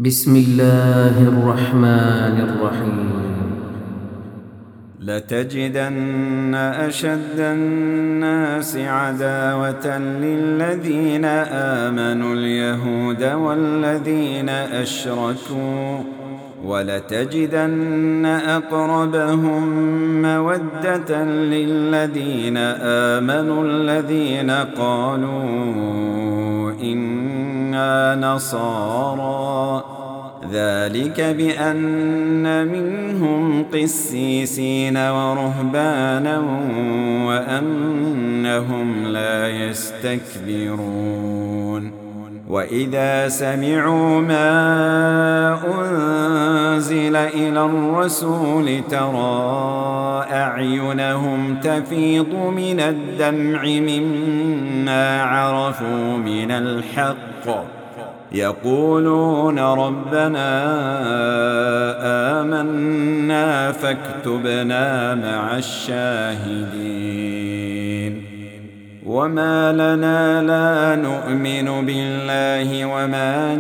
بسم الله الرحمن الرحيم. لتجدن أشد الناس عداوة للذين آمنوا اليهود والذين أشركوا، ولتجدن أقربهم مودة للذين آمنوا الذين قالوا إنا نصارى، ذلك بأن منهم قسيسين ورهبانا وأنهم لا يستكبرون. وإذا سمعوا ما أنزل إلى الرسول ترى أعينهم تفيض من الدمع مما عرفوا من الحق، يقولون ربنا آمنا فاكتبنا مع الشاهدين. وما لنا لا نؤمن بالله وما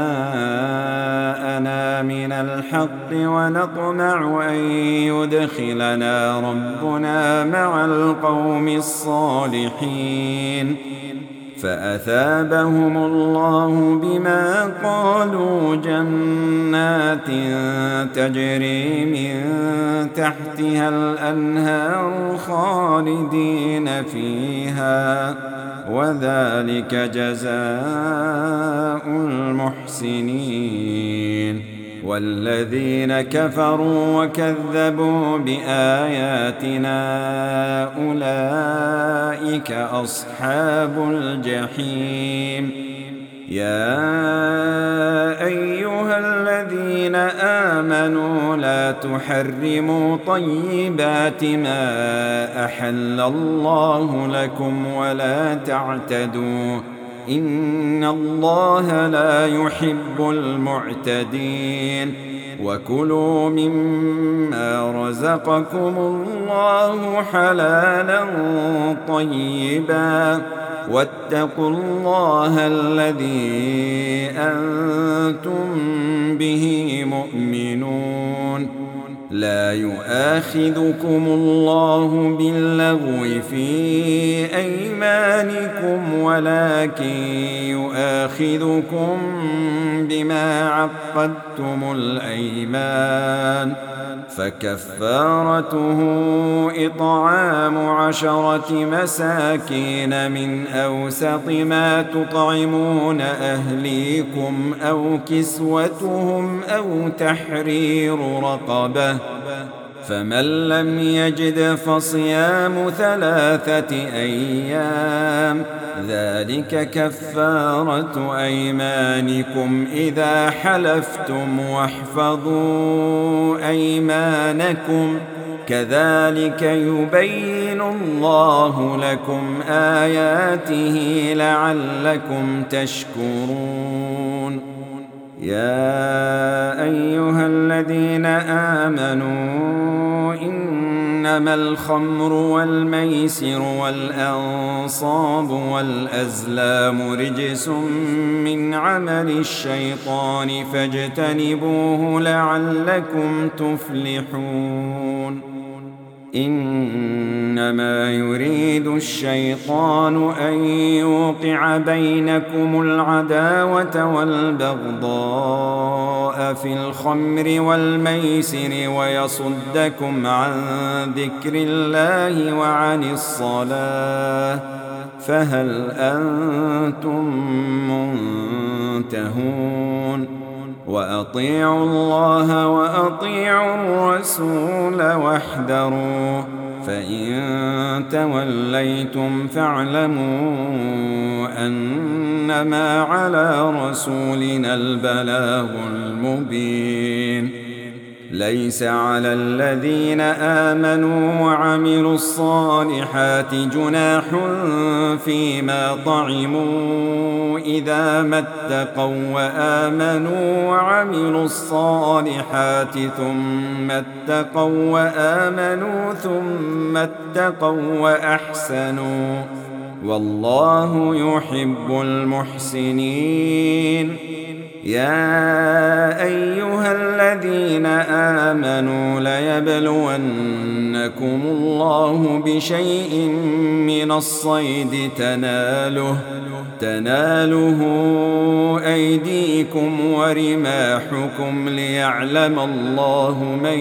جاءنا من الحق ونطمع أن يدخلنا ربنا مع القوم الصالحين، فأثابهم الله بما قالوا جنات تجري من تحتها الأنهار خالدين فيها، وذلك جزاء المحسنين. والذين كفروا وكذبوا بآياتنا أولئك أصحاب الجحيم. يا أيها الذين آمنوا لا تحرموا طيبات ما أحل الله لكم ولا تعتدوا، إن الله لا يحب المعتدين. وكلوا مما رزقكم الله حلالا طيبا، واتقوا الله الذي أنتم به مؤمنون. لا يؤاخذكم الله باللغو في أيمانكم ولكن يؤاخذكم بما عقدتم الأيمان، فكفارته إطعام 10 مساكين من أوسط ما تطعمون أهليكم أو كسوتهم أو تحرير رقبة، فمن لم يجد فصيام 3 أيام، ذلك كفارة أيمانكم إذا حلفتم، واحفظوا أيمانكم، كذلك يبين الله لكم آياته لعلكم تشكرون. يا أيها الذين آمنوا إنما الخمر والميسر والأنصاب والأزلام رجس من عمل الشيطان فاجتنبوه لعلكم تفلحون. إنما يريد الشيطان أن يوقع بينكم العداوة والبغضاء في الخمر والميسر ويصدكم عن ذكر الله وعن الصلاة، فهل أنتم منتهون؟ وأطيعوا الله وأطيعوا الرسول واحذروا، فإن توليتم فاعلموا أنما على رسولنا البلاغ المبين. ليس على الذين آمنوا وعملوا الصالحات جناح فيما طعموا إذا ما اتقوا وآمنوا وعملوا الصالحات ثم اتقوا وآمنوا ثم اتقوا وأحسنوا، والله يحب المحسنين. يا أيها الذين آمنوا ليبلونكم الله بشيء من الصيد تناله أيديكم ورماحكم ليعلم الله من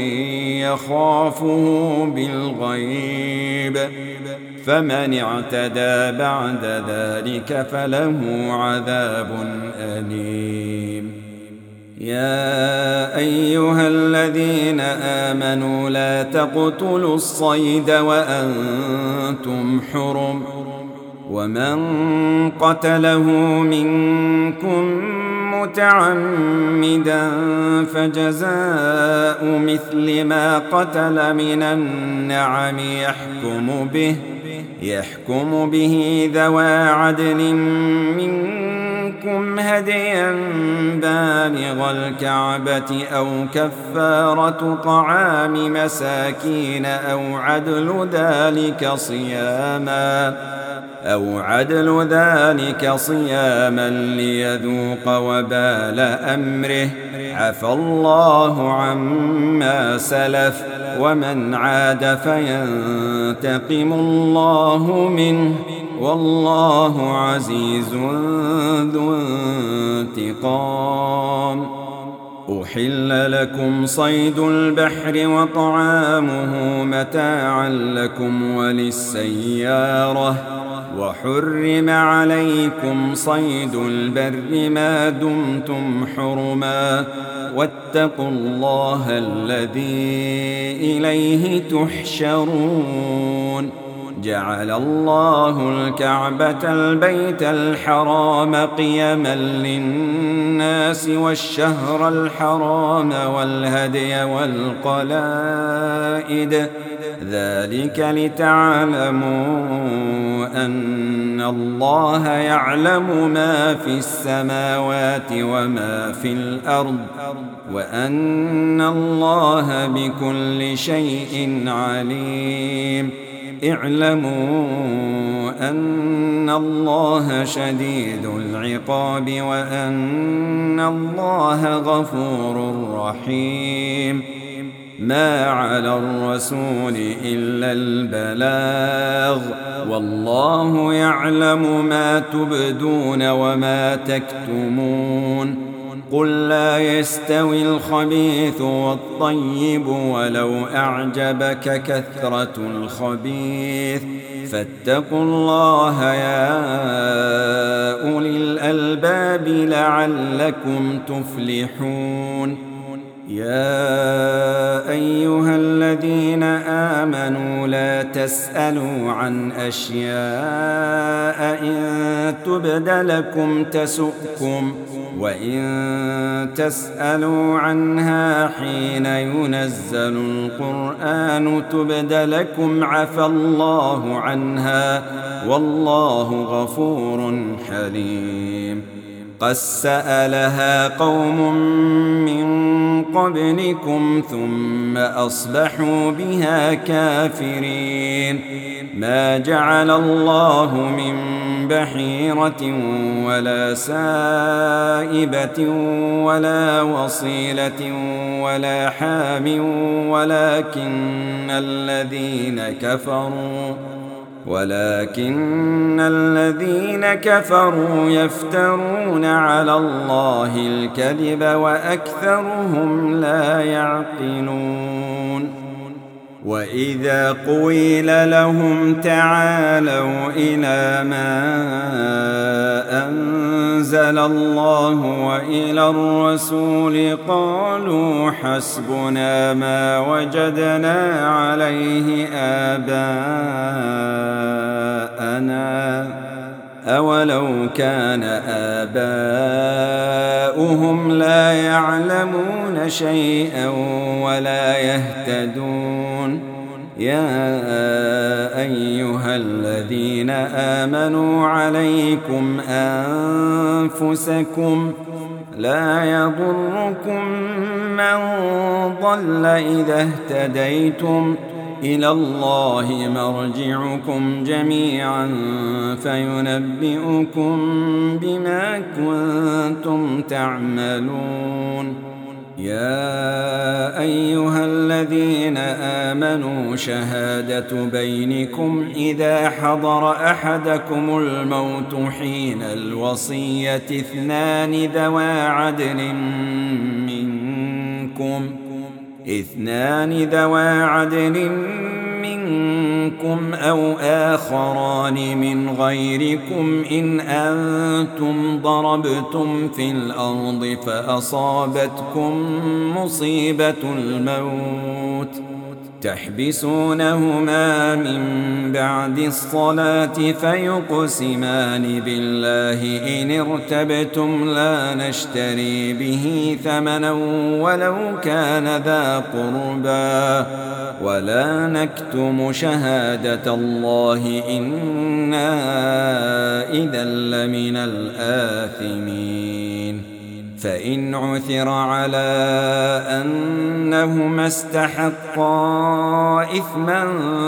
يخافه بالغيب، فمن اعتدى بعد ذلك فله عذاب أليم. يا أيها الذين آمنوا لا تقتلوا الصيد وأنتم حرم، ومن قتله منكم متعمدا فجزاء مثل ما قتل من النعم يحكم به ذوى عدل منكم هديا بالغ الكعبة أو طعام مساكين أو عدل ذلك صياما ليذوق وبال أمره، عفى الله عما سلف، ومن عاد فينتقم الله منه، والله عزيز ذو انتقام. أحل لكم صيد البحر وطعامه متاعا لكم وللسيارة، وحرم عليكم صيد البر ما دمتم حرما، واتقوا الله الذي إليه تحشرون. جعل الله الكعبة البيت الحرام قيما للناس والشهر الحرام والهدي والقلائد، ذلك لتعلموا أن الله يعلم ما في السماوات وما في الأرض، وأن الله بكل شيء عليم. اعلموا أن الله شديد العقاب وأن الله غفور رحيم. ما على الرسول إلا البلاغ، والله يعلم ما تبدون وما تكتمون. قل لا يستوي الخبيث والطيب ولو أعجبك كثرة الخبيث، فاتقوا الله يا أولي الألباب لعلكم تفلحون. يا أيها الذين آمنوا لا تسألوا عن أشياء إن تبد لكم تسؤكم، وإن تسألوا عنها حين ينزل القرآن تبد لكم عفى الله عنها، والله غفور حليم. قد سألها قوم من قبلكم ثم أصبحوا بها كافرين. ما جعل الله من بحيرة ولا سائبة ولا وصيلة ولا حام، ولكن الذين كفروا يفترون على الله الكذب وأكثرهم لا يعقلون. وإذا قيل لهم تعالوا إلى ما أنزل الله وإلى الرسول قالوا حسبنا ما وجدنا عليه آباءنا، أولو كان آباؤهم لا يعلمون شيئا ولا يهتدون. يا أيها الذين آمنوا عليكم أنفسكم، لا يضركم من ضل إذا اهتديتم إلى الله مرجعكم جميعا فينبئكم بما كنتم تعملون. يا أيها الذين آمنوا شهادة بينكم إذا حضر أحدكم الموت حين الوصية اثنان ذوى عدل منكم أو آخران من غيركم إن أنتم ضربتم في الأرض فأصابتكم مصيبة الموت تحبسونهما من بعد الصلاة فيقسمان بالله إن ارتبتم لا نشتري به ثمنا ولو كان ذا قربى ولا نكتم شهادة الله إنا إذا لمن الآثمين. فإن عثر على أنهما استحقا إثما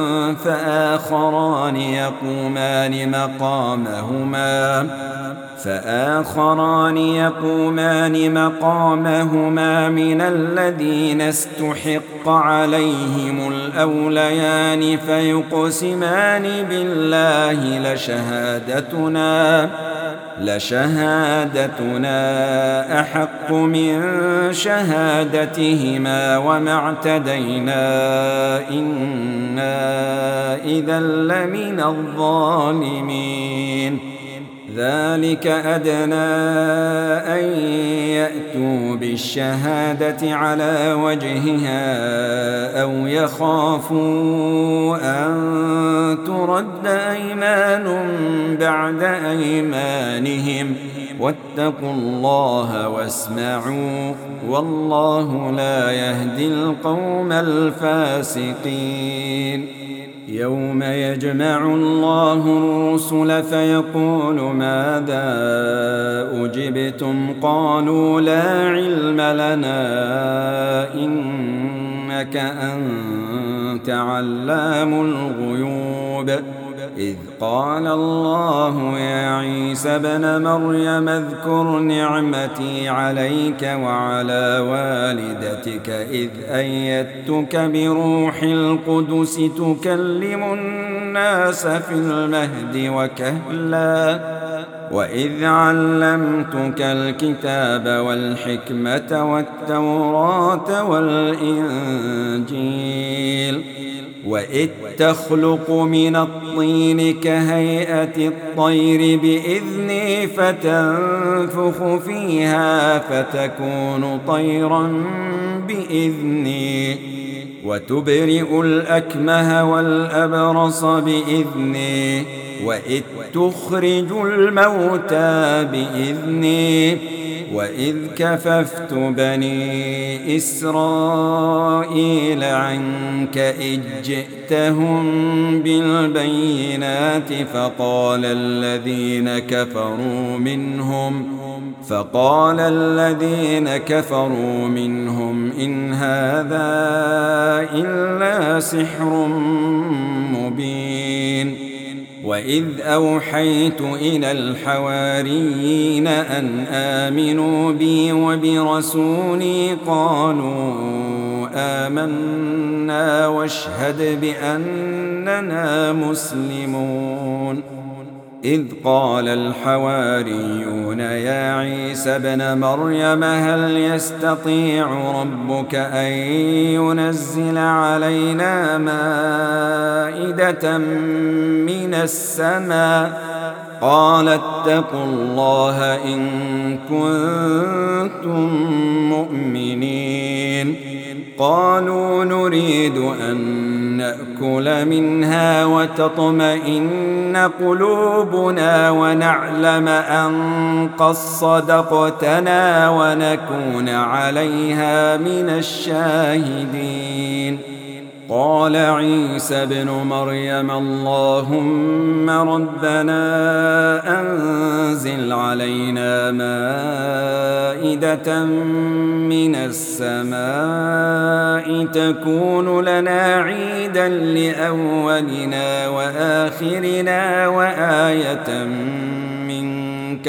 فآخران يقومان مقامهما من الذين استحق عليهم الأوليان فيقسمان بالله لشهادتنا أحق من شهادتهما وما اعتدينا إنا إذا لمن الظالمين. ذلك أدنى أن يأتوا بالشهادة على وجهها أو يخافوا أن ترد أيمان بعد أيمانهم واتقوا الله واسمعوا والله لا يهدي القوم الفاسقين. يوم يجمع الله الرسل فيقول ماذا أجبتم قالوا لا علم لنا إنك أنت علام الغيوب. إذ قال الله يا عيسى ابن مريم اذكر نعمتي عليك وعلى والدتك إذ أيدتك بروح القدس تكلم الناس في المهد وكهلا وإذ علمتك الكتاب والحكمة والتوراة والإنجيل وإذ تخلق من الطين كهيئة الطير بإذني فتنفخ فيها فتكون طيرا بإذني وتبرئ الأكمه والأبرص بإذني وإذ تخرج الموتى بإذني وإذ كففت بني إسرائيل عنك إذ جئتهم بالبينات فقال الذين كفروا منهم إن هذا إلا سحر مبين. وإذ أوحيت إلى الحواريين أن آمنوا بي وبرسولي قالوا آمنا واشهد بأننا مسلمون. إذ قال الحواريون يا عيسى ابن مريم هل يستطيع ربك أن ينزل علينا مائدة من السماء قال اتقوا الله إن كنتم مؤمنين. قالوا نريد أن نأكل منها وتطمئن قلوبنا ونعلم أن قد صدقتنا ونكون عليها من الشاهدين. قال عيسى ابن مريم اللهم ربنا أنزل علينا مائدة من السماء تكون لنا عيدا لأولنا وآخرنا وآية منك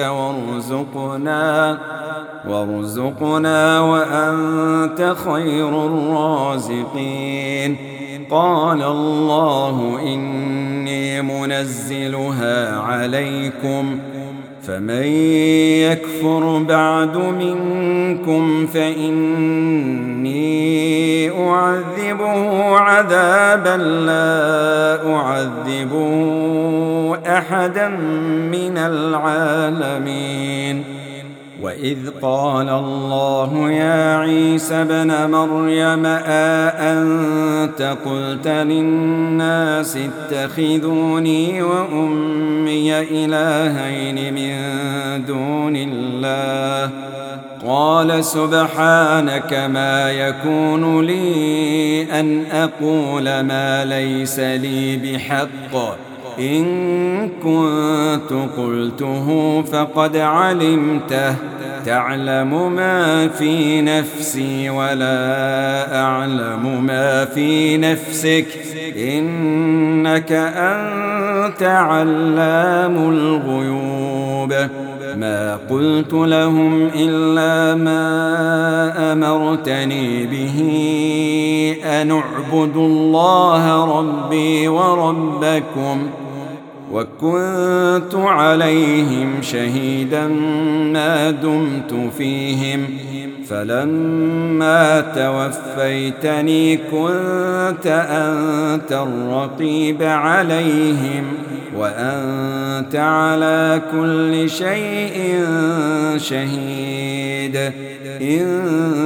وارزقنا وأنت خير الرازقين. قال الله إني منزلها عليكم فمن يكفر بعد منكم فإني أعذبه عذابا لا أعذبه أحدا من العالمين. وإذ قال الله يا عيسى ابن مريم أأنت قلت للناس اتخذوني وأمي إلهين من دون الله قال سبحانك ما يكون لي أن أقول ما ليس لي بحق إن كنت قلته فقد علمته تعلم ما في نفسي ولا أعلم ما في نفسك إنك أنت علام الغيوب. ما قلت لهم إلا ما أمرتني به أن اعبدوا الله ربي وربكم وكنت عليهم شهيدا ما دمت فيهم فلما توفيتني كنت أنت الرقيب عليهم وأنت على كل شيء شهيد. إن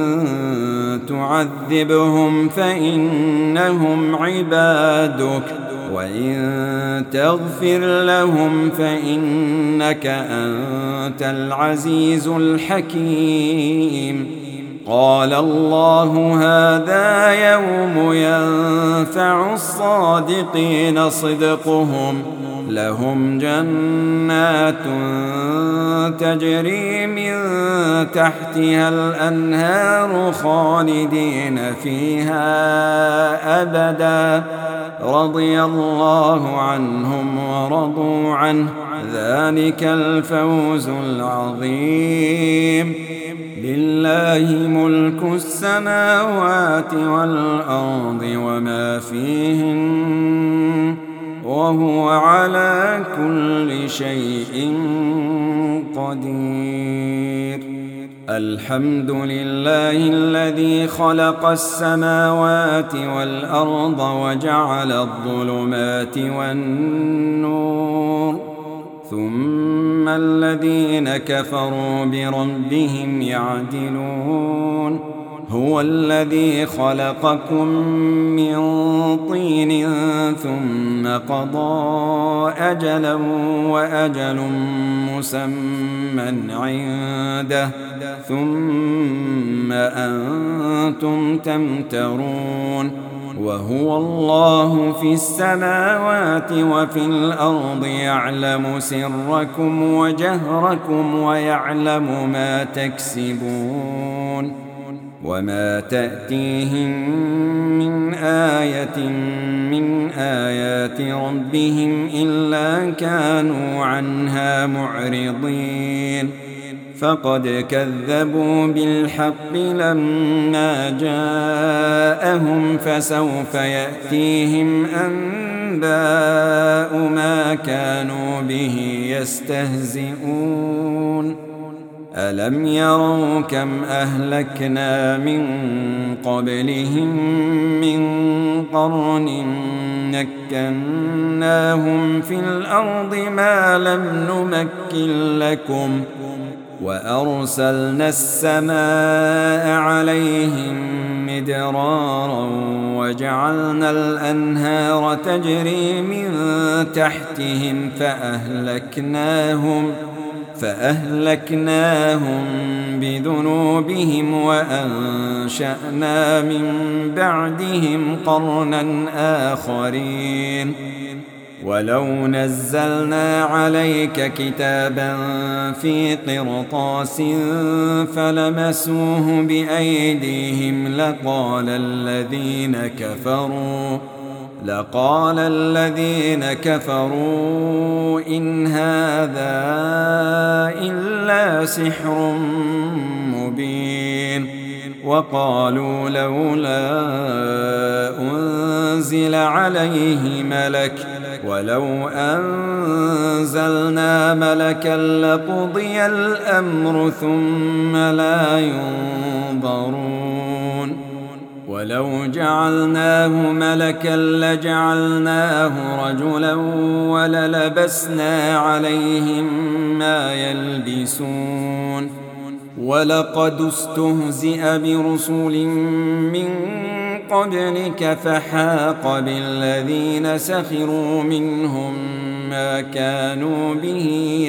تعذبهم فإنهم عبادك وإن تغفر لهم فإنك أنت العزيز الحكيم. قال الله هذا يوم ينفع الصادقين صدقهم لهم جنات تجري من تحتها الأنهار خالدين فيها أبدا رضي الله عنهم ورضوا عنه ذلك الفوز العظيم. لله ملك السماوات والأرض وما فيهن وهو على كل شيء قدير. الحمد لله الذي خلق السماوات والأرض وجعل الظلمات والنور ثم الذين كفروا بربهم يعدلون. هو الذي خلقكم من طين ثم قضى أجلا وأجل مسمى عنده ثم أنتم تمترون. وهو الله في السماوات وفي الأرض يعلم سركم وجهركم ويعلم ما تكسبون. وما تأتيهم من آية من آيات ربهم إلا كانوا عنها معرضين. فقد كذبوا بالحق لما جاءهم فسوف يأتيهم أنباء ما كانوا به يستهزئون. ألم يروا كم أهلكنا من قبلهم من قرن مكناهم في الأرض ما لم نمكن لكم وأرسلنا السماء عليهم مدرارا وجعلنا الأنهار فأهلكناهم بذنوبهم وأنشأنا من بعدهم قرنا آخرين ولو نزلنا عليك كتابا في قرطاس فلمسوه بأيديهم لقال الذين كفروا إن هذا إلا سحر مبين وقالوا لولا أنزل عليه ملك ولو أنزلنا ملكا لقضي الأمر ثم لا ينظرون ولو جعلناه ملكا لجعلناه رجلا وللبسنا عليهم ما يلبسون ولقد استهزئ برسل من قبلك فحاق بالذين سخروا منهم ما كانوا به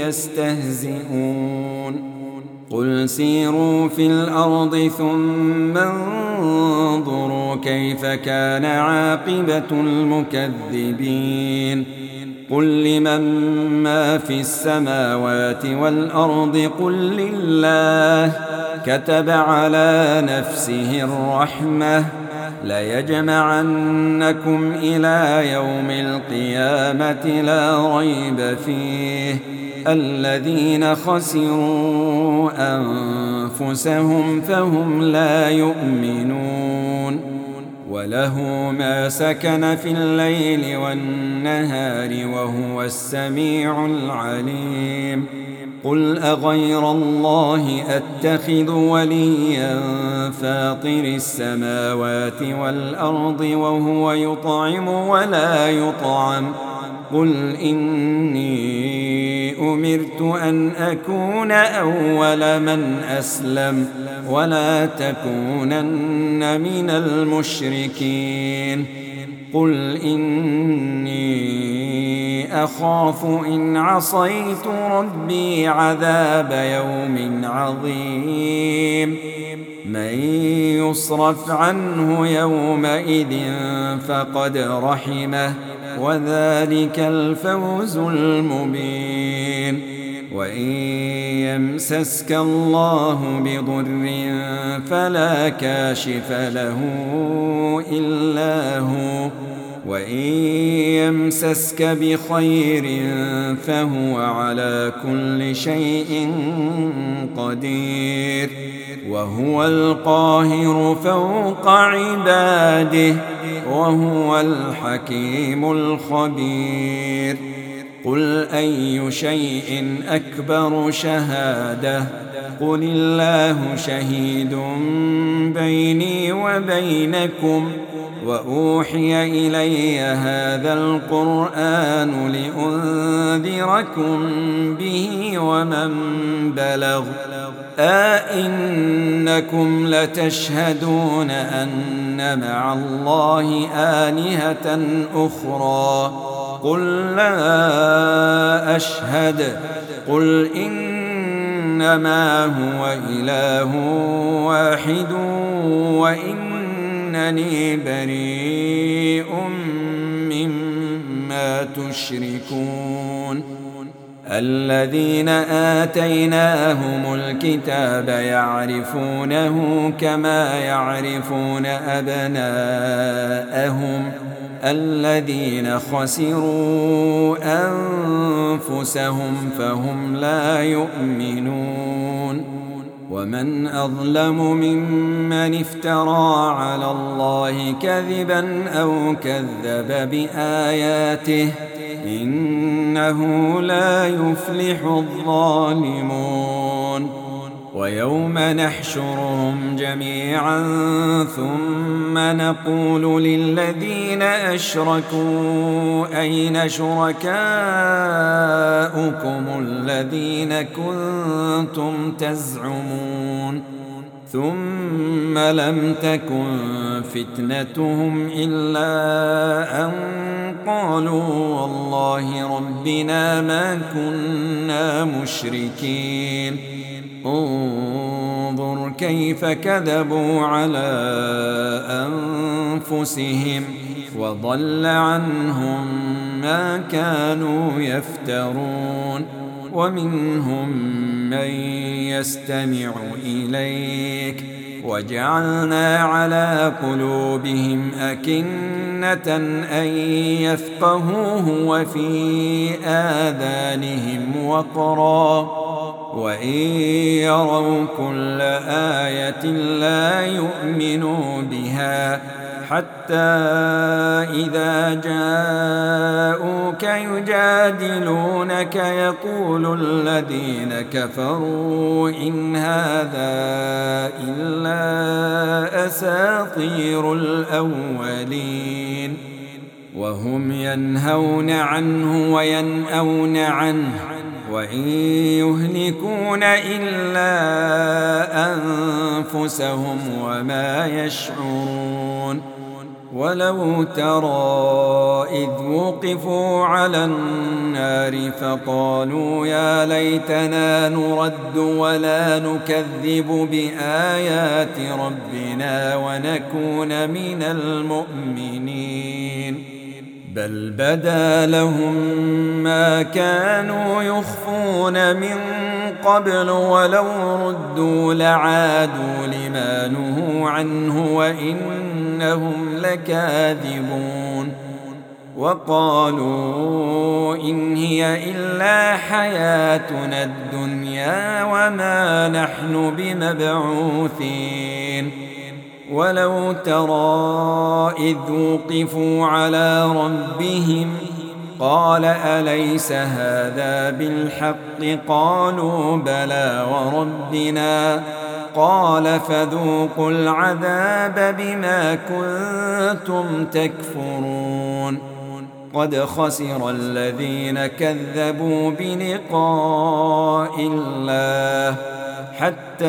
يستهزئون قل سيروا في الأرض ثم انظروا كيف كان عاقبة المكذبين قل لمن ما في السماوات والأرض قل لله كتب على نفسه الرحمة ليجمعنكم إلى يوم القيامة لا ريب فيه الذين خسروا أنفسهم فهم لا يؤمنون وله ما سكن في الليل والنهار وهو السميع العليم قل أغير الله أتخذ وليا فاطر السماوات والأرض وهو يطعم ولا يطعم قل إني أمرت أن أكون أول من أسلم ولا تكونن من المشركين قل إني أخاف إن عصيت ربي عذاب يوم عظيم من يصرف عنه يومئذ فقد رحمه وذلك الفوز المبين وإن يمسسك الله بضر فلا كاشف له إلا هو وإن يمسسك بخير فهو على كل شيء قدير وهو القاهر فوق عباده وهو الحكيم الخبير قل أي شيء أكبر شهادة قل الله شهيد بيني وبينكم وأوحي إلي هذا القرآن لأنذركم به ومن بلغ أئنكم لتشهدون أن مع الله آلهة أخرى قل لا أشهد قل إنما هو إله واحد وإنني بريء مما تشركون الذين آتيناهم الكتاب يعرفونه كما يعرفون أبناءهم الذين خسروا أنفسهم فهم لا يؤمنون ومن أظلم ممن افترى على الله كذبا أو كذب بآياته إنه لا يفلح الظالمون ويوم نحشرهم جميعا ثم نقول للذين أشركوا أين شركاؤكم الذين كنتم تزعمون ثم ثم لم تكن فتنتهم إلا أن قالوا والله ربنا ما كنا مشركين. انظر كيف كذبوا على أنفسهم وضل عنهم ما كانوا يفترون. ومنهم من يستمع إليك وجعلنا على قلوبهم أكنة أن يفقهوه وفي آذانهم وقرا وإن يروا كل آية لا يؤمنوا بها حتى إذا جاءوك يجادلونك يقول الذين كفروا إن هذا إلا أساطير الأولين. وهم ينهون عنه وينأون عنه وإن يهلكون إلا أنفسهم وما يشعرون. ولو ترى إذ وقفوا على النار فقالوا يا ليتنا نرد ولا نكذب بآيات ربنا ونكون من المؤمنين بل بدا لهم ما كانوا يخفون من قبل ولو ردوا لعادوا لما نهوا عنه وإنهم لكاذبون. وقالوا إن هي إلا حياتنا الدنيا وما نحن بمبعوثين. ولو ترى إذ وقفوا على ربهم قال أليس هذا بالحق قالوا بلى وربنا قال فذوقوا العذاب بما كنتم تكفرون. قد خسر الذين كذبوا بلقاء الله حتى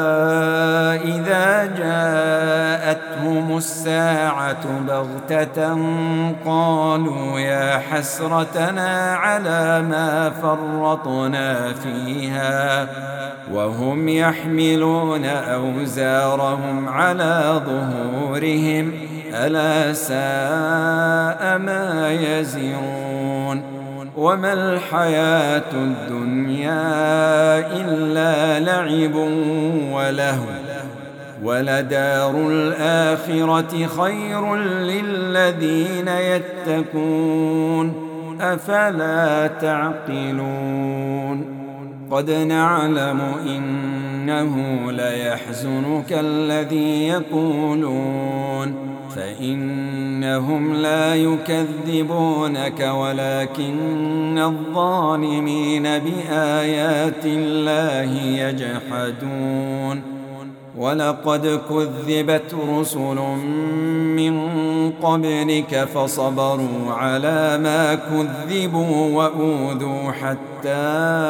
إذا جاءتهم الساعة بغتة قالوا يا حسرتنا على ما فرطنا فيها وهم يحملون أوزارهم على ظهورهم ألا ساء ما يزرون. وما الحياة الدنيا إلا لعب ولهو ولدار الآخرة خير للذين يتقون أفلا تعقلون. قد نعلم إنه ليحزنك الذي يقولون فإنهم لا يكذبونك ولكن الظالمين بآيات الله يجحدون. ولقد كذبت رسل من قبلك فصبروا على ما كذبوا وأوذوا حتى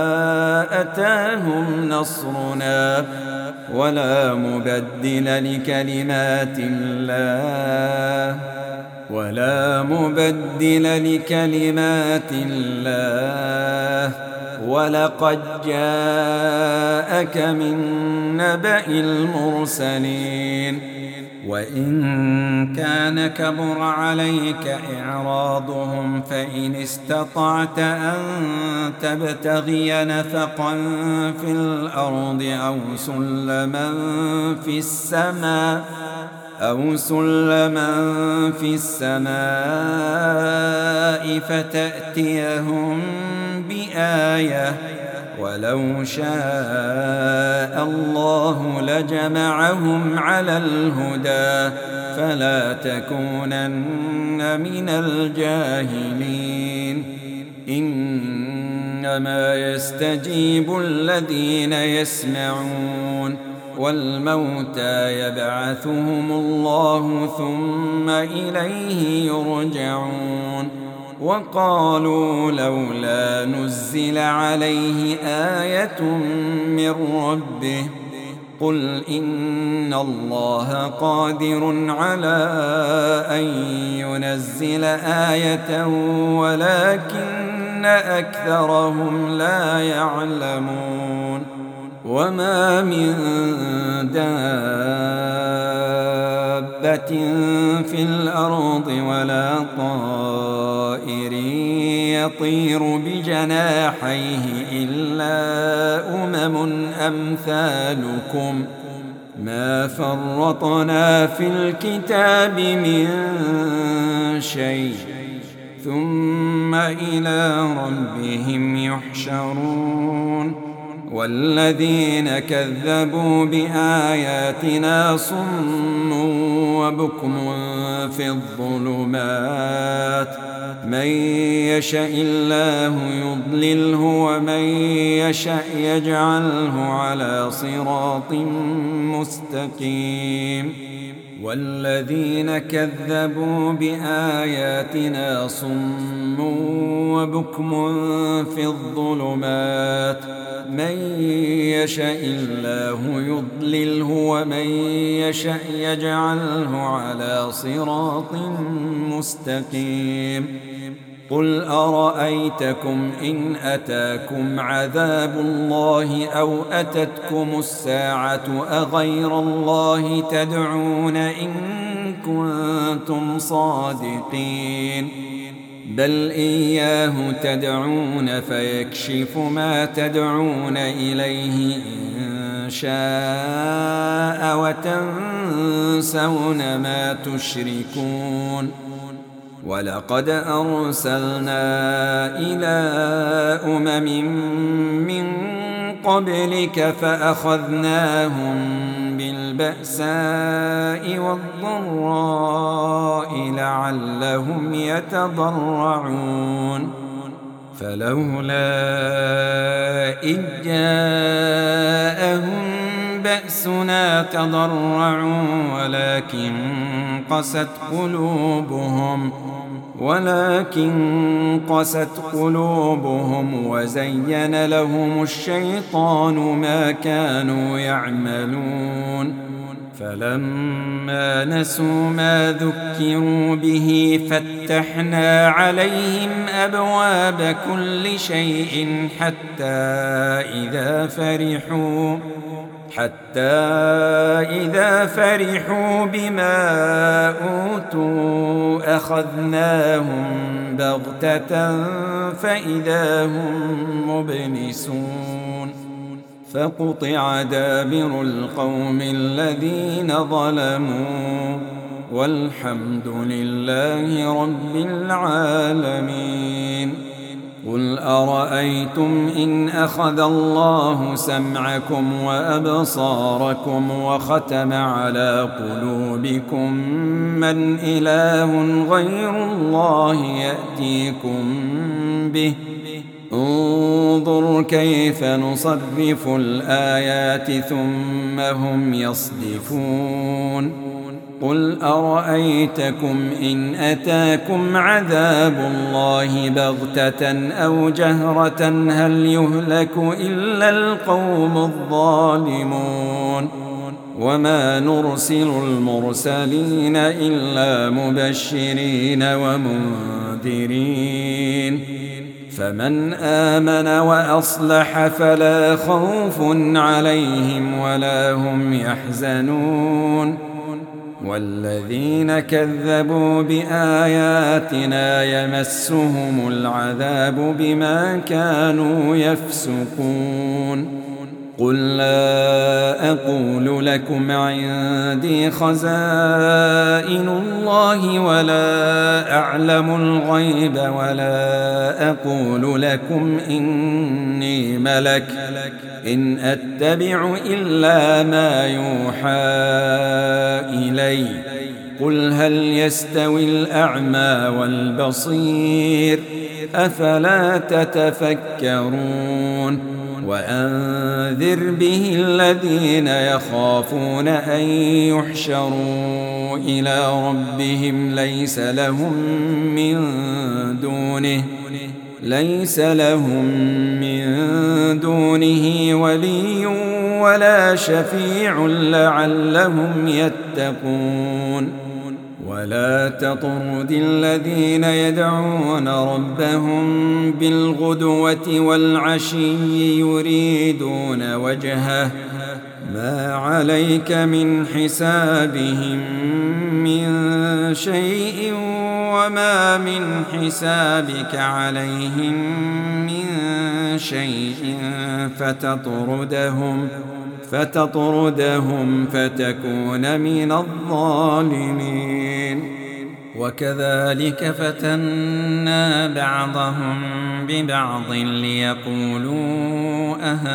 أتاهم نصرنا ولا مبدل لكلمات الله ولقد جاءك من نبأ المرسلين. وإن كان كبر عليك إعراضهم فإن استطعت أن تبتغي نفقا في الأرض أو سلما في السماء فتأتيهم بآية ولو شاء الله لجمعهم على الهدى فلا تكونن من الجاهلين. إنما يستجيب الذين يسمعون والموتى يبعثهم الله ثم إليه يرجعون. وقالوا لولا نزل عليه آية من ربه قل إن الله قادر على أن ينزل آية ولكن أكثرهم لا يعلمون وما من دابة في الأرض ولا طائر يطير بجناحيه إلا أمثالكم ما فرطنا في الكتاب من شيء ثم إلى ربهم يحشرون والذين كذبوا بآياتنا صم وبكم في الظلمات من يشاء الله يضلله ومن يشاء يجعله على صراط مستقيم والذين كذبوا بآياتنا صم وبكم في الظلمات من يشاء الله يضلله ومن يشاء يجعله على صراط مستقيم قل أرأيتكم إن أتاكم عذاب الله أو أتتكم الساعة أغير الله تدعون إن كنتم صادقين بل إياه تدعون فيكشف ما تدعون إليه إن شاء وتنسون ما تشركون ولقد أرسلنا إلى من قبلك فأخذناهم بالبأساء والضراء لعلهم يتضرعون فلولا إذ جاءهم بأسنا تضرعوا ولكن قست قلوبهم وزين لهم الشيطان ما كانوا يعملون فلما نسوا ما ذكروا به فتحنا عليهم أبواب كل شيء حتى إذا فرحوا بما أوتوا أخذناهم بغتة فإذا هم مبلسون فقطع دابر القوم الذين ظلموا والحمد لله رب العالمين قل أرأيتم إن أخذ الله سمعكم وأبصاركم وختم على قلوبكم من إله غير الله يأتيكم به انظر كيف نصرف الآيات ثم هم يصدفون قل أرأيتكم إن أتاكم عذاب الله بغتة أو جهرة هل يهلك إلا القوم الظالمون وما نرسل المرسلين إلا مبشرين ومنذرين فمن آمن وأصلح فلا خوف عليهم ولا هم يحزنون والذين كذبوا بآياتنا يمسهم العذاب بما كانوا يفسقون قل لا أقول لكم عندي خزائن الله ولا أعلم الغيب ولا أقول لكم إني ملك إن أتبع إلا ما يوحى إلي قل هل يستوي الأعمى والبصير أفلا تتفكرون وأنذر به الذين يخافون أن يحشروا إلى ربهم ليس لهم من دونه ليس لهم من دونه ولي ولا شفيع لعلهم يتقون ولا تطرد الذين يدعون ربهم بالغدوة والعشي يريدون وجهه ما عليك من حسابهم من شيء وما من حسابك عليهم من شيء فتطردهم فتكون من الظالمين وكذلك فتنا بعضهم ببعض ليقولوا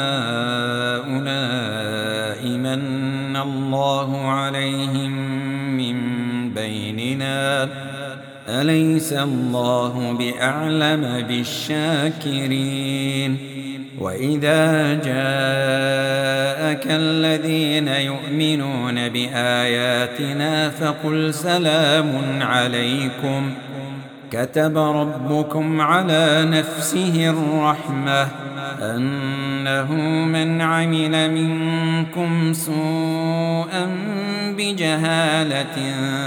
أهؤلاء من الله عليهم من بيننا أليس الله بأعلم بالشاكرين وإذا جاءك الذين يؤمنون بآياتنا فقل سلام عليكم كتب ربكم على نفسه الرحمة أنه من عمل منكم سوءا بجهالة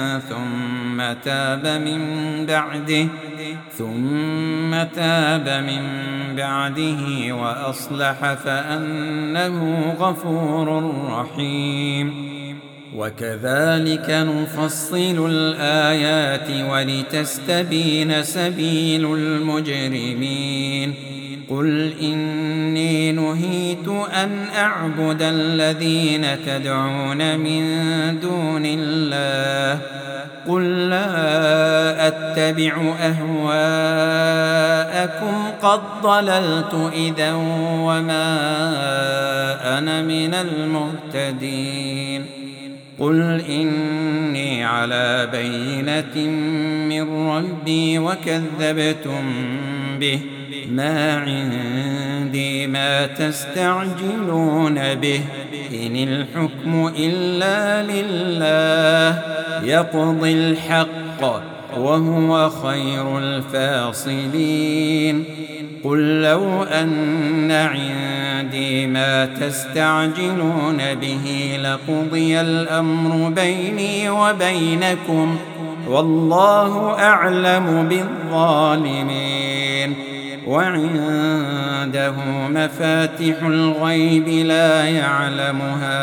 ثم تاب من بعده وأصلح فأنه غفور رحيم وكذلك نفصل الآيات ولتستبين سبيل المجرمين قل إني نهيت أن أعبد الذين تدعون من دون الله قل لا أتبع أهواءكم قد ضللت إذا وما أنا من المهتدين قل إني على بينة من ربي وكذبتم به ما عندي ما تستعجلون به إن الحكم إلا لله يقضي الحق وهو خير الفاصلين قل لو أن عندي ما تستعجلون به لقضي الأمر بيني وبينكم والله أعلم بالظالمين وعنده مفاتح الغيب لا يعلمها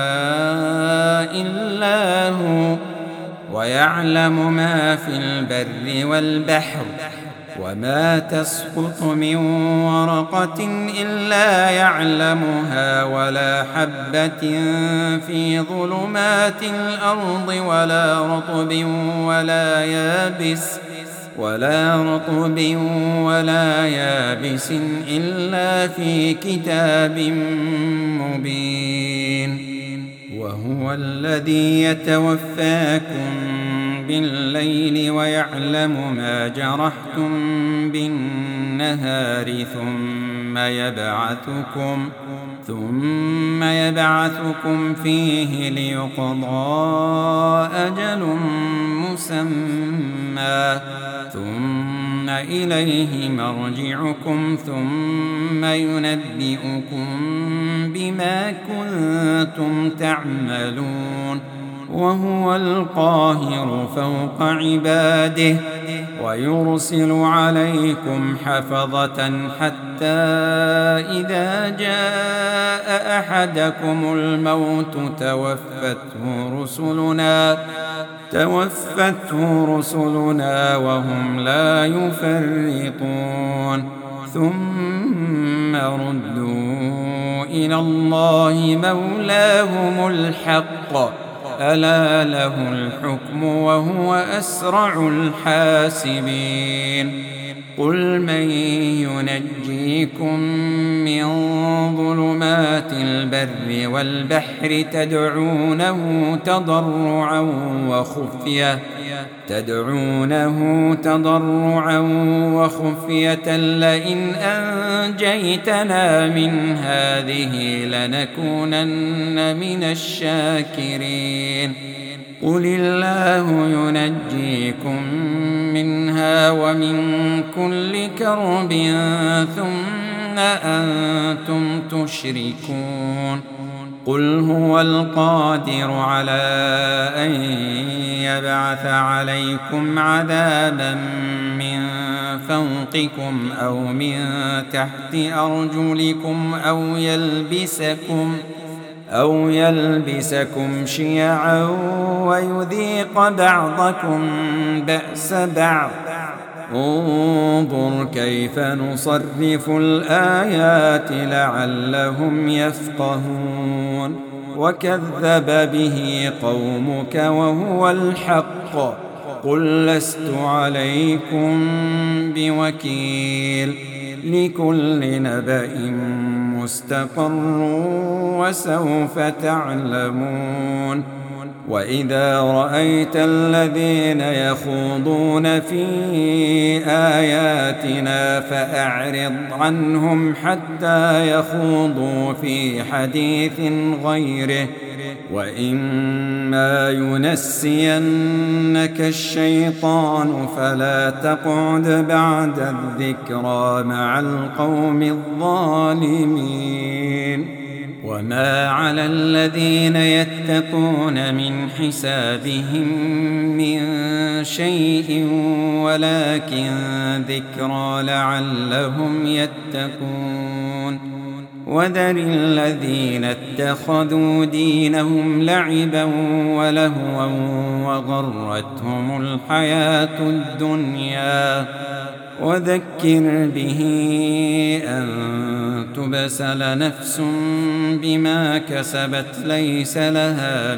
إلا هو ويعلم ما في البر والبحر وما تسقط من ورقة إلا يعلمها ولا حبة في ظلمات الأرض ولا رطب ولا يابس إلا في كتاب مبين وهو الذي يتوفاكم بالليل ويعلم ما جرحتم بالنهار ثم يبعثكم فيه ليقضى أجل مسمى ثم إليه مرجعكم ثم ينبئكم بما كنتم تعملون وهو القاهر فوق عباده ويرسل عليكم حفظة حتى إذا جاء أحدكم الموت توفته رسلنا وهم لا يفرطون ثم ردوا إلى الله مولاهم الحق ألا له الحكم وهو أسرع الحاسبين قل من ينجيكم من ظلمات البر والبحر تدعونه تضرعا وخفية لئن أنجيتنا من هذه لنكونن من الشاكرين قل الله ينجيكم منها ومن كل كرب ثم أنتم تشركون قل هو القادر على أن يبعث عليكم عذابا من فوقكم أو من تحت أرجلكم أو يلبسكم شيعا ويذيق بعضكم بأس بعض انظر كيف نصرف الآيات لعلهم يفقهون وكذب به قومك وهو الحق قل لست عليكم بوكيل لكل نبأ مستقر وسوف تعلمون وإذا رأيت الذين يخوضون في آياتنا فأعرض عنهم حتى يخوضوا في حديث غيره وإما ينسينك الشيطان فلا تقعد بعد الذكرى مع القوم الظالمين وما على الذين يتقون من حسابهم من شيء ولكن ذكرى لعلهم يتقون وذر الذين اتخذوا دينهم لعبا ولهوا وغرتهم الحياة الدنيا وذكر به أن تبسل نفس بما كسبت ليس لها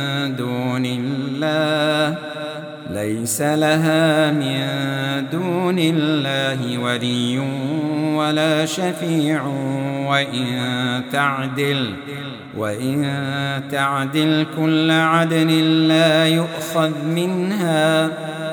من دون الله ولي ولا شفيع وإن تعدل كل عدل لا يؤخذ منها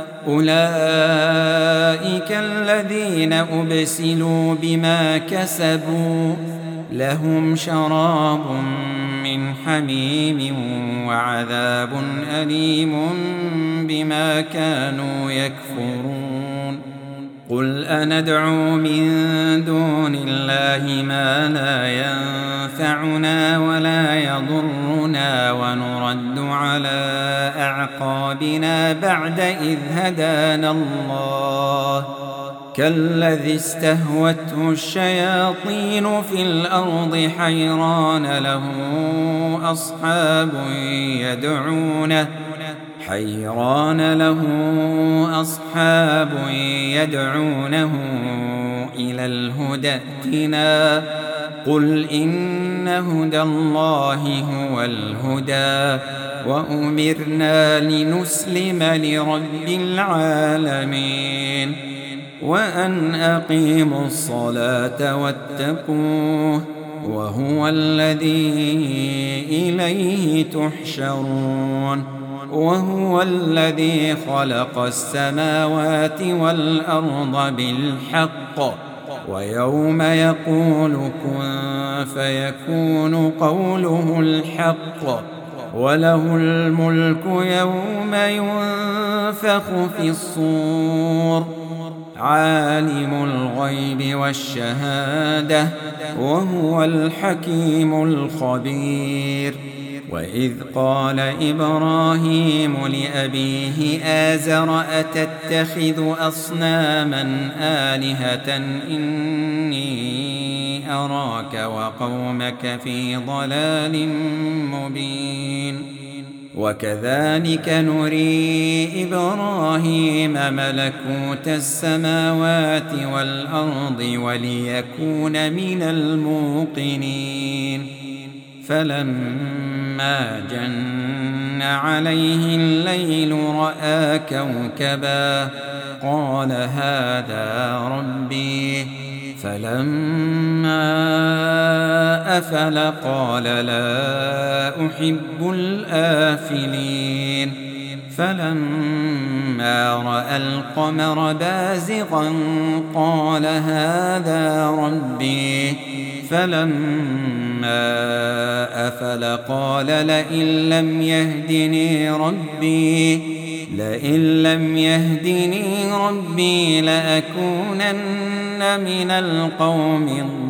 أولئك الذين أبسلوا بما كسبوا لهم شراب من حميم وعذاب أليم بما كانوا يكفرون قل أندعو من دون الله ما لا ينفعنا ولا يضرنا ونرد على أعقابنا بعد إذ هدانا الله كالذي استهوته الشياطين في الأرض حيران له أصحاب يدعونه إلى الهدى ائتنا قل إن هدى الله هو الهدى وأمرنا لنسلم لرب العالمين وأن أقيموا الصلاة واتقوه وهو الذي إليه تحشرون وهو الذي خلق السماوات والأرض بالحق ويوم يقول كن فيكون قوله الحق وله الملك يوم ينفخ في الصور عالم الغيب والشهادة وهو الحكيم الخبير وإذ قال إبراهيم لأبيه آزر أتتخذ أصناما آلهة إني أراك وقومك في ضلال مبين وكذلك نري إبراهيم ملكوت السماوات والأرض وليكون من الموقنين فلما جن عليه الليل رأى كوكبا قال هذا ربي فلما أفل قال لا أحب الآفلين فلما رأى القمر بازغا قال هذا ربي فلما أفل قال لئن لم يهدني ربي لأكونن من القوم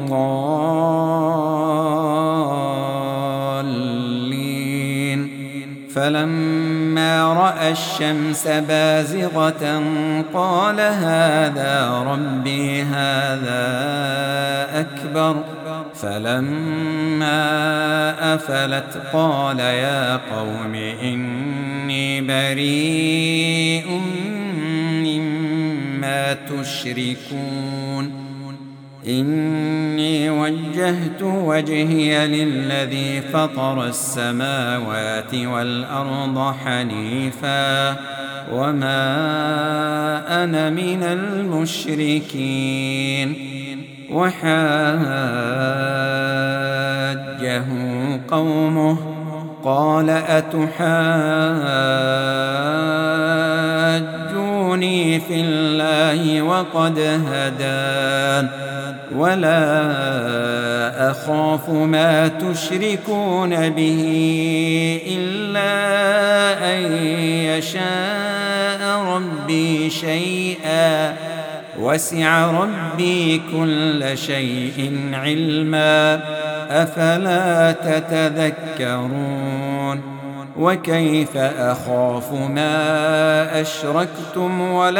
الضالين. فلما رأى الشمس بازغة قال هذا ربي هذا أكبر. فلما أفلت قال يا قوم إني بريء مما تشركون. إني وجهت وجهي للذي فطر السماوات والأرض حنيفا وما أنا من المشركين. وحاجه قومه قال أتحاجوني في الله وقد هدان ولا أخاف ما تشركون به إلا أن يشاء ربي شيئا وسع ربي كل شيء علما أفلا تتذكرون. وكيف أخاف ما أشركتم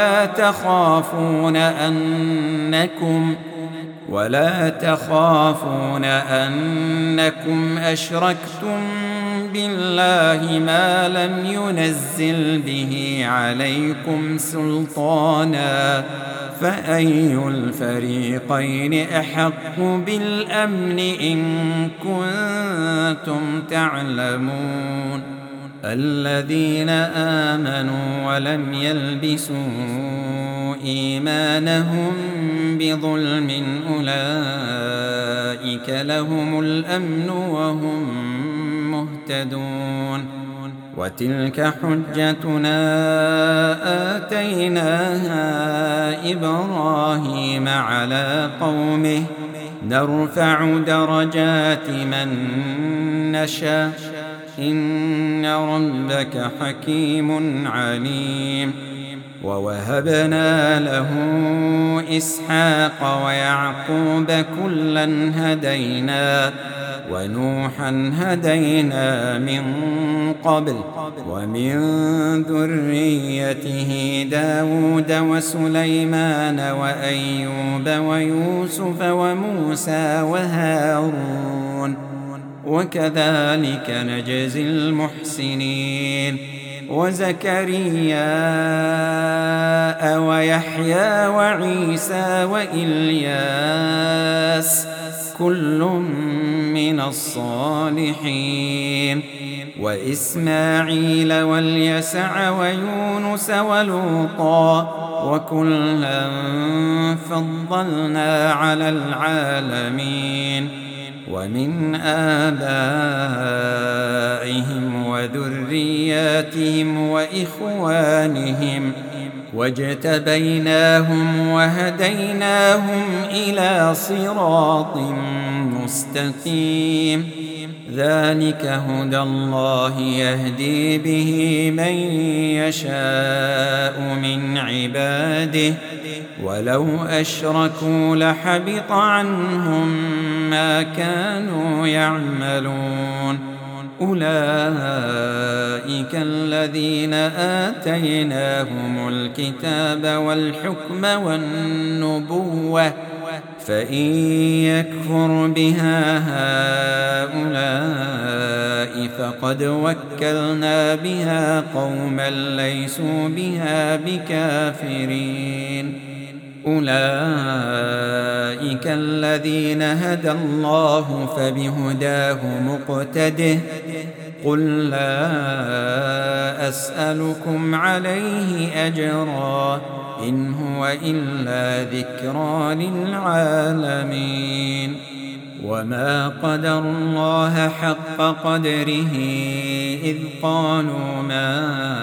ولا تخافون أنكم أشركتم بالله ما لم ينزل به عليكم سلطانا فأي الفريقين أحق بالأمن إن كنتم تعلمون. الذين آمنوا ولم يلبسوا إيمانهم بظلم أولئك لهم الأمن وهم مهتدون. وتلك حجتنا آتيناها إبراهيم على قومه نرفع درجات من نشاء إن ربك حكيم عليم. ووهبنا له إسحاق ويعقوب كلا هدينا ونوحا هدينا من قبل ومن ذريته داود وسليمان وأيوب ويوسف وموسى وهارون وكذلك نجزي المحسنين. وزكريا ويحيى وعيسى وإلياس كل من الصالحين. وإسماعيل واليسع ويونس ولوطا وكلا فضلنا على العالمين. ومن آبائهم وذرياتهم وإخوانهم واجتبيناهم وهديناهم إلى صراط مستقيم. ذلك هدى الله يهدي به من يشاء من عباده ولو أشركوا لحبط عنهم ما كانوا يعملون. أولئك الذين آتيناهم الكتاب والحكم والنبوة فإن يكفر بها هؤلاء فقد وكلنا بها قوما ليسوا بها بكافرين. أولئك الذين هدى الله فبهداه مقتده. قل لا أسألكم عليه أجرا إن هو إلا ذكرى للعالمين. وما قدر الله حق قدره إذ قالوا ما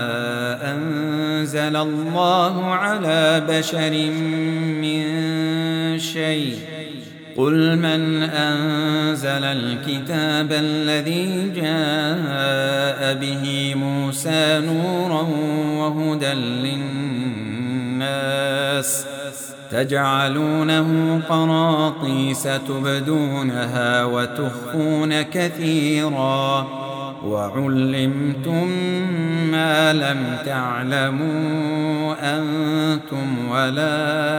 أنزل الله على بشر من شيء قل من أنزل الكتاب الذي جاء به موسى نورا وهدى للناس تجعلونه قراطيس تبدونها وتخفون كثيرا وعلمتم ما لم تعلموا أنتم ولا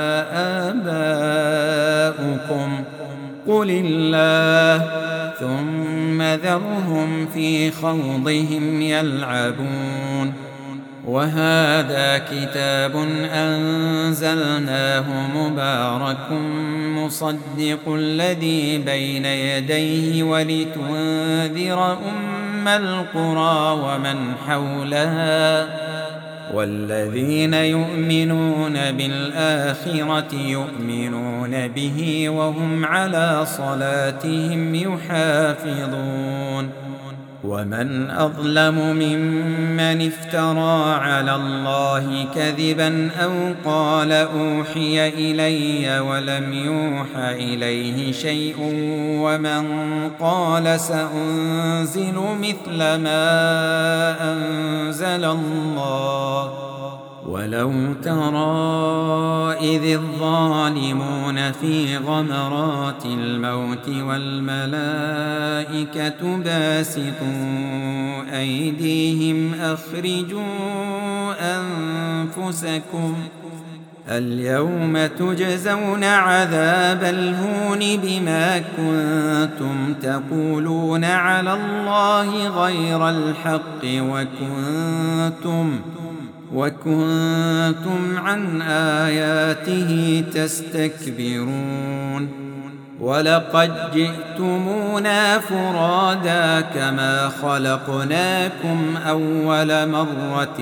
آباؤكم قل الله ثم ذرهم في خوضهم يلعبون وهذا كتاب أنزلناه مبارك مصدق الذي بين يديه ولتنذر القرى ومن حولها والذين يؤمنون بالآخرة يؤمنون به وهم على صلاتهم يحافظون ومن أظلم ممن افترى على الله كذبا أو قال أوحي إلي ولم يوحى إليه شيء ومن قال سأنزل مثل ما أنزل الله ولو ترى إذ الظالمون في غمرات الموت والملائكة باسطوا أيديهم أخرجوا أنفسكم اليوم تجزون عذاب الهون بما كنتم تقولون على الله غير الحق وكنتم عن آياته تستكبرون ولقد جئتمونا فرادا كما خلقناكم أول مرة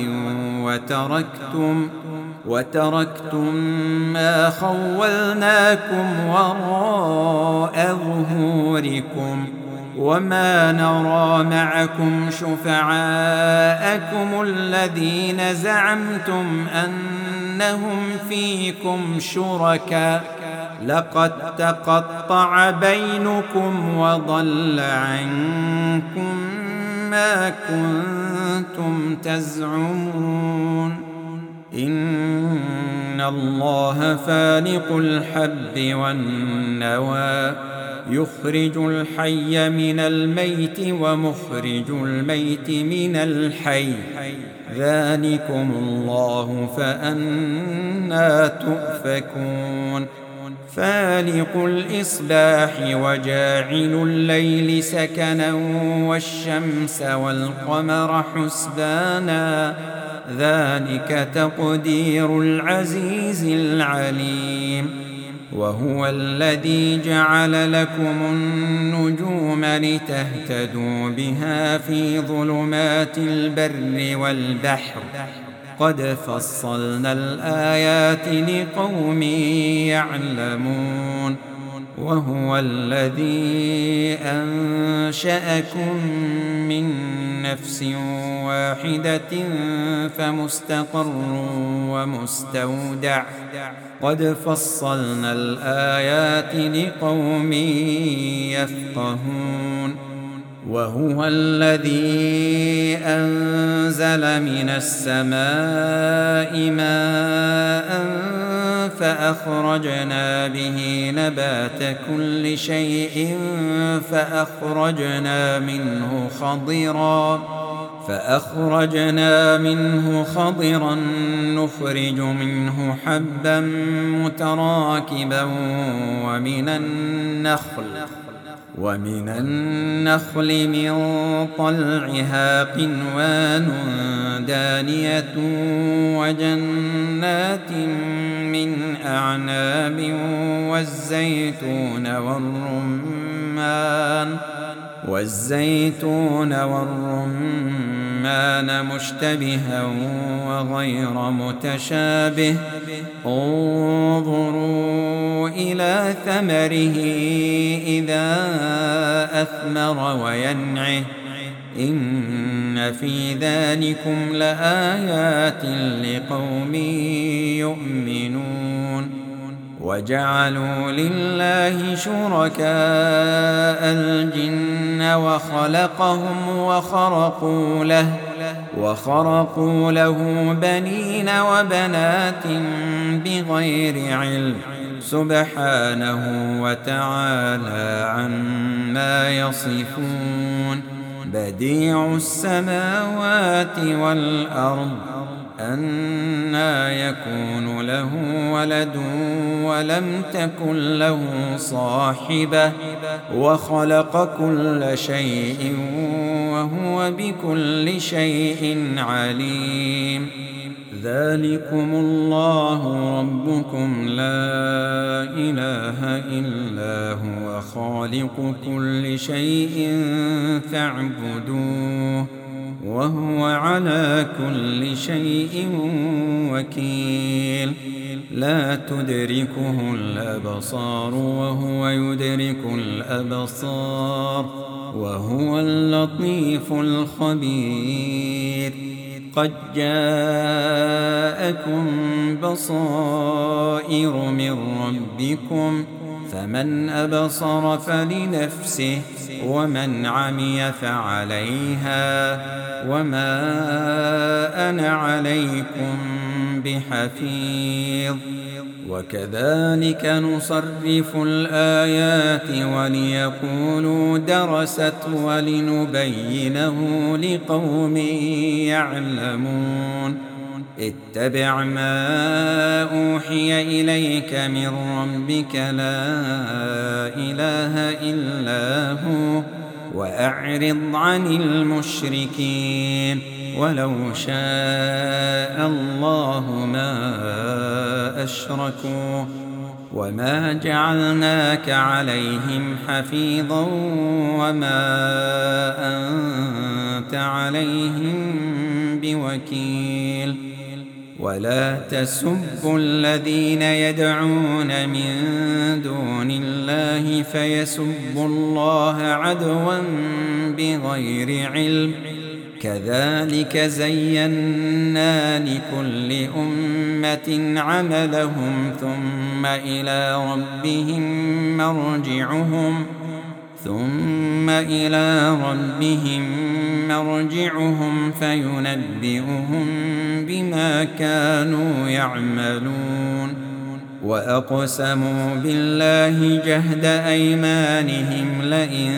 وتركتم ما خولناكم وراء ظهوركم وما نرى معكم شفعاءكم الذين زعمتم أنهم فيكم شركاء لقد تقطع بينكم وضل عنكم ما كنتم تزعمون إن الله فالق الحب والنوى يخرج الحي من الميت ومخرج الميت من الحي ذلكم الله فأنى تؤفكون فالق الإصباح وجاعل الليل سكنا والشمس والقمر حسبانا ذلك تقدير العزيز العليم وهو الذي جعل لكم النجوم لتهتدوا بها في ظلمات البر والبحر قد فصلنا الآيات لقوم يعلمون وهو الذي أنشأكم من نفس واحدة فمستقر ومستودع قد فصلنا الآيات لقوم يفقهون وهو الذي أنزل من السماء ماء فأخرجنا به نبات كل شيء فأخرجنا منه خضرا نخرج منه حبا متراكبا ومن النخل من طلعها قنوان دانية وجنات من أعناب والزيتون والرمان مشتبها وغير متشابه انظروا إلى ثمره إذا أثمر وينعه إن في ذلكم لآيات لقوم يؤمنون وجعلوا لله شركاء الجن وخلقهم وخرقوا له بنين وبنات بغير علم سبحانه وتعالى عما يصفون. بديع السماوات والأرض أنى يكون له ولد ولم تكن له صاحبة وخلق كل شيء وهو بكل شيء عليم. ذلكم الله ربكم لا إله إلا هو خالق كل شيء فاعبدوه وهو على كل شيء وكيل. لا تدركه الأبصار وهو يدرك الأبصار وهو اللطيف الخبير. قد جاءكم بصائر من ربكم فمن أبصر فلنفسه ومن عمي فعليها وما أنا عليكم بحفيظ. وكذلك نصرف الآيات وليقولوا درست ولنبينه لقوم يعلمون. اتبع ما أوحي إليك من ربك لا إله إلا هو وأعرض عن المشركين. ولو شاء الله ما أشركوا وما جعلناك عليهم حفيظا وما أنت عليهم بوكيل. ولا تسبوا الذين يدعون من دون الله فيسبوا الله عدوا بغير علم. كذلك زينا لكل أمة عملهم ثم إلى ربهم مرجعهم فينبئهم بما كانوا يعملون. وأقسموا بالله جهد أيمانهم لئن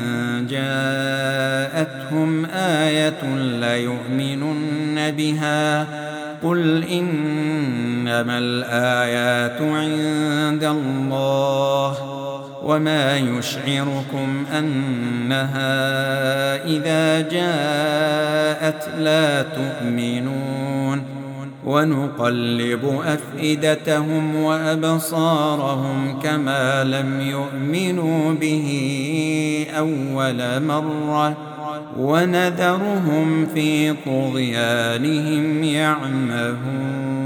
جاءتهم آية ليؤمنن بها قل إنما الآيات عند الله وما يشعركم أنها إذا جاءت لا تؤمنون. ونقلب أفئدتهم وأبصارهم كما لم يؤمنوا به أول مرة ونذرهم في طغيانهم يعمهون.